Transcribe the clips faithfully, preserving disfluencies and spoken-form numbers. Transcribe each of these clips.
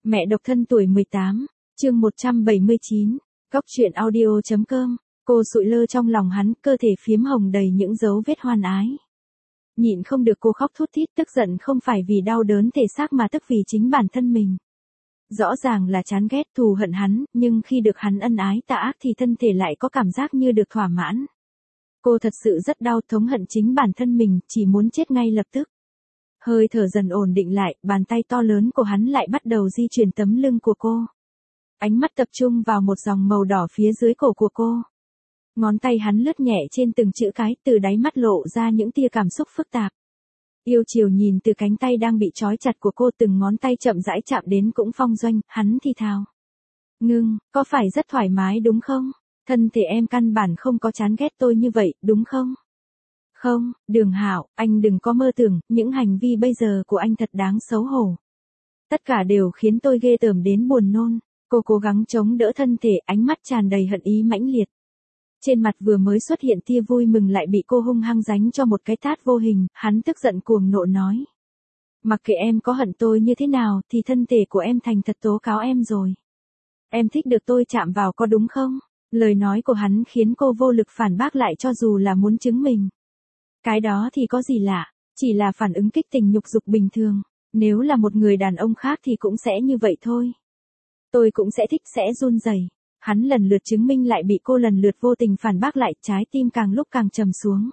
Mẹ độc thân tuổi mười tám, chương một trăm bảy mươi chín, Cóc truyện audio.com, cô sụi lơ trong lòng hắn, cơ thể phiếm hồng đầy những dấu vết hoan ái. Nhịn không được cô khóc thút thít, tức giận không phải vì đau đớn thể xác mà tức vì chính bản thân mình. Rõ ràng là chán ghét thù hận hắn, nhưng khi được hắn ân ái tạ ác thì thân thể lại có cảm giác như được thỏa mãn. Cô thật sự rất đau, thống hận chính bản thân mình, chỉ muốn chết ngay lập tức. Hơi thở dần ổn định lại, bàn tay to lớn của hắn lại bắt đầu di chuyển tấm lưng của cô. Ánh mắt tập trung vào một dòng màu đỏ phía dưới cổ của cô. Ngón tay hắn lướt nhẹ trên từng chữ cái, từ đáy mắt lộ ra những tia cảm xúc phức tạp. Yêu chiều nhìn từ cánh tay đang bị trói chặt của cô, từng ngón tay chậm rãi chạm đến cũng phong doanh, hắn thì thào. Ngưng, có phải rất thoải mái đúng không? Thân thể em căn bản không có chán ghét tôi như vậy, đúng không? Không, Đường Hạo, anh đừng có mơ tưởng, những hành vi bây giờ của anh thật đáng xấu hổ. Tất cả đều khiến tôi ghê tởm đến buồn nôn. Cô cố gắng chống đỡ thân thể, ánh mắt tràn đầy hận ý mãnh liệt. Trên mặt vừa mới xuất hiện tia vui mừng lại bị cô hung hăng đánh cho một cái tát vô hình, hắn tức giận cuồng nộ nói. Mặc kệ em có hận tôi như thế nào thì thân thể của em thành thật tố cáo em rồi. Em thích được tôi chạm vào có đúng không? Lời nói của hắn khiến cô vô lực phản bác lại cho dù là muốn chứng minh. Cái đó thì có gì lạ, chỉ là phản ứng kích tình nhục dục bình thường, nếu là một người đàn ông khác thì cũng sẽ như vậy thôi. Tôi cũng sẽ thích, sẽ run rẩy. Hắn lần lượt chứng minh lại bị cô lần lượt vô tình phản bác lại, trái tim càng lúc càng trầm xuống.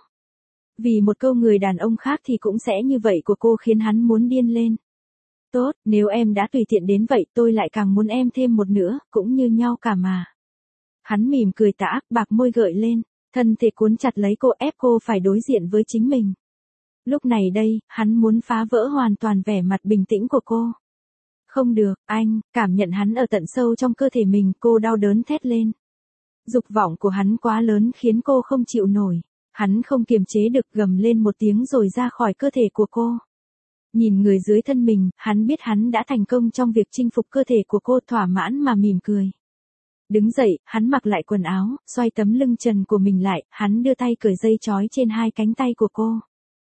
Vì một câu người đàn ông khác thì cũng sẽ như vậy của cô khiến hắn muốn điên lên. Tốt, nếu em đã tùy tiện đến vậy tôi lại càng muốn em thêm một nữa, cũng như nhau cả mà. Hắn mỉm cười tà ác, bạc môi gợi lên, thân thể cuốn chặt lấy cô, ép cô phải đối diện với chính mình. Lúc này đây, hắn muốn phá vỡ hoàn toàn vẻ mặt bình tĩnh của cô. Không được, anh, cảm nhận hắn ở tận sâu trong cơ thể mình, cô đau đớn thét lên. Dục vọng của hắn quá lớn khiến cô không chịu nổi. Hắn không kiềm chế được, gầm lên một tiếng rồi ra khỏi cơ thể của cô. Nhìn người dưới thân mình, hắn biết hắn đã thành công trong việc chinh phục cơ thể của cô, thỏa mãn mà mỉm cười. Đứng dậy, hắn mặc lại quần áo, xoay tấm lưng trần của mình lại, hắn đưa tay cởi dây trói trên hai cánh tay của cô.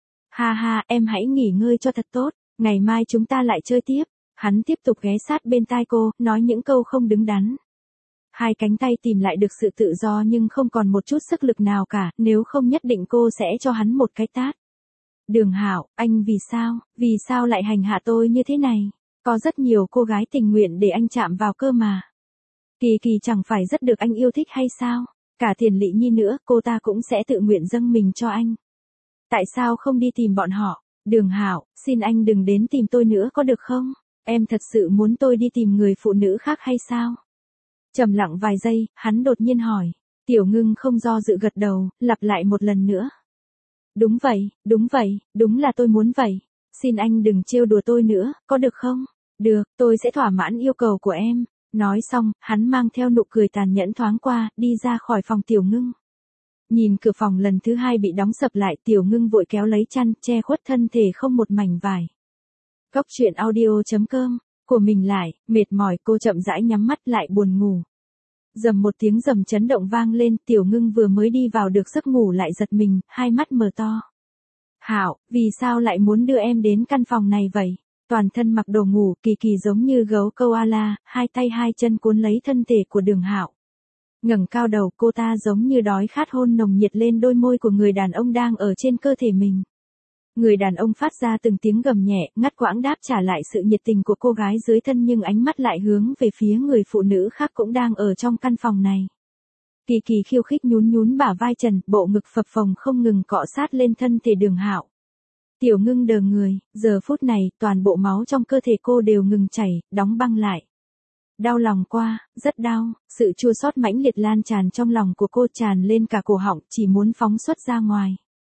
Ha ha, em hãy nghỉ ngơi cho thật tốt, ngày mai chúng ta lại chơi tiếp. Hắn tiếp tục ghé sát bên tai cô, nói những câu không đứng đắn. Hai cánh tay tìm lại được sự tự do nhưng không còn một chút sức lực nào cả, nếu không nhất định cô sẽ cho hắn một cái tát. Đường Hạo, anh vì sao, vì sao lại hành hạ tôi như thế này? Có rất nhiều cô gái tình nguyện để anh chạm vào cơ mà. Kỳ Kỳ chẳng phải rất được anh yêu thích hay sao? Cả Thiền Lị Nhi nữa, cô ta cũng sẽ tự nguyện dâng mình cho anh. Tại sao không đi tìm bọn họ? Đường Hạo, xin anh đừng đến tìm tôi nữa có được không? Em thật sự muốn tôi đi tìm người phụ nữ khác hay sao? Trầm lặng vài giây, hắn đột nhiên hỏi. Tiểu Ngưng không do dự gật đầu, lặp lại một lần nữa. Đúng vậy, đúng vậy, đúng là tôi muốn vậy. Xin anh đừng trêu đùa tôi nữa, có được không? Được, tôi sẽ thỏa mãn yêu cầu của em. Nói xong, hắn mang theo nụ cười tàn nhẫn thoáng qua, đi ra khỏi phòng Tiểu Ngưng. Nhìn cửa phòng lần thứ hai bị đóng sập lại, Tiểu Ngưng vội kéo lấy chăn, che khuất thân thể không một mảnh vải. Cóc truyện audio.com, của mình lại, mệt mỏi cô chậm rãi nhắm mắt lại buồn ngủ. Dầm một tiếng rầm chấn động vang lên, Tiểu Ngưng vừa mới đi vào được giấc ngủ lại giật mình, hai mắt mở to. Hạo, vì sao lại muốn đưa em đến căn phòng này vậy? Toàn thân mặc đồ ngủ, Kỳ Kỳ giống như gấu koala, hai tay hai chân cuốn lấy thân thể của Đường Hạo. Ngẩng cao đầu, cô ta giống như đói khát hôn nồng nhiệt lên đôi môi của người đàn ông đang ở trên cơ thể mình. Người đàn ông phát ra từng tiếng gầm nhẹ, ngắt quãng đáp trả lại sự nhiệt tình của cô gái dưới thân nhưng ánh mắt lại hướng về phía người phụ nữ khác cũng đang ở trong căn phòng này. Kỳ Kỳ khiêu khích nhún nhún bả vai trần, bộ ngực phập phồng không ngừng cọ sát lên thân thể Đường Hạo. Tiểu Ngưng đờ người, giờ phút này, toàn bộ máu trong cơ thể cô đều ngừng chảy, đóng băng lại. Đau lòng qua, rất đau, sự chua xót mãnh liệt lan tràn trong lòng của cô, tràn lên cả cổ họng, chỉ muốn phóng xuất ra ngoài.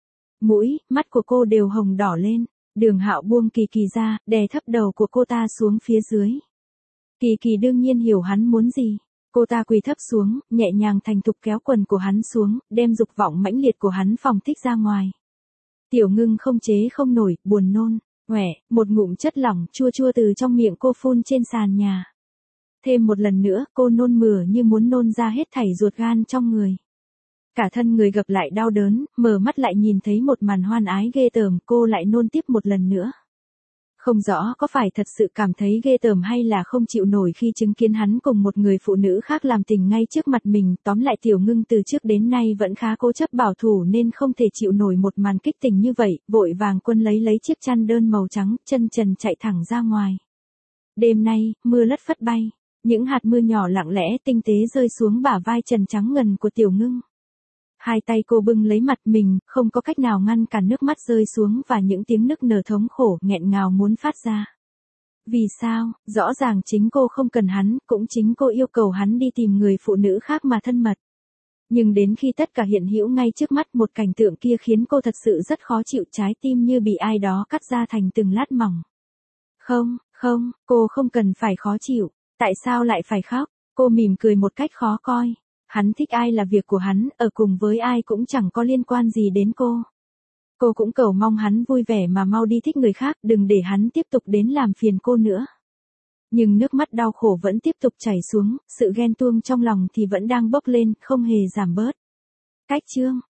Mũi, mắt của cô đều hồng đỏ lên. Đường Hạo buông Kỳ Kỳ ra, đè thấp đầu của cô ta xuống phía dưới. Kỳ Kỳ đương nhiên hiểu hắn muốn gì. Cô ta quỳ thấp xuống, nhẹ nhàng thành thục kéo quần của hắn xuống, đem dục vọng mãnh liệt của hắn phóng thích ra ngoài. Tiểu Ngưng không chế không nổi, buồn nôn, ngoẻ, một ngụm chất lỏng chua chua từ trong miệng cô phun trên sàn nhà. Thêm một lần nữa, cô nôn mửa như muốn nôn ra hết thảy ruột gan trong người. Cả thân người gập lại đau đớn, mở mắt lại nhìn thấy một màn hoan ái ghê tởm, cô lại nôn tiếp một lần nữa. Không rõ có phải thật sự cảm thấy ghê tởm hay là không chịu nổi khi chứng kiến hắn cùng một người phụ nữ khác làm tình ngay trước mặt mình. Tóm lại Tiểu Ngưng từ trước đến nay vẫn khá cố chấp bảo thủ nên không thể chịu nổi một màn kích tình như vậy, vội vàng quân lấy lấy chiếc chăn đơn màu trắng, chân trần chạy thẳng ra ngoài. Đêm nay, mưa lất phất bay, những hạt mưa nhỏ lặng lẽ tinh tế rơi xuống bả vai trần trắng ngần của Tiểu Ngưng. Hai tay cô bưng lấy mặt mình, không có cách nào ngăn cản nước mắt rơi xuống và những tiếng nức nở thống khổ nghẹn ngào muốn phát ra. Vì sao, rõ ràng chính cô không cần hắn, cũng chính cô yêu cầu hắn đi tìm người phụ nữ khác mà thân mật. Nhưng đến khi tất cả hiện hữu ngay trước mắt, một cảnh tượng kia khiến cô thật sự rất khó chịu, trái tim như bị ai đó cắt ra thành từng lát mỏng. Không, không, cô không cần phải khó chịu, tại sao lại phải khóc? Cô mỉm cười một cách khó coi. Hắn thích ai là việc của hắn, ở cùng với ai cũng chẳng có liên quan gì đến cô. Cô cũng cầu mong hắn vui vẻ mà mau đi thích người khác, đừng để hắn tiếp tục đến làm phiền cô nữa. Nhưng nước mắt đau khổ vẫn tiếp tục chảy xuống, sự ghen tuông trong lòng thì vẫn đang bốc lên, không hề giảm bớt. Cách chương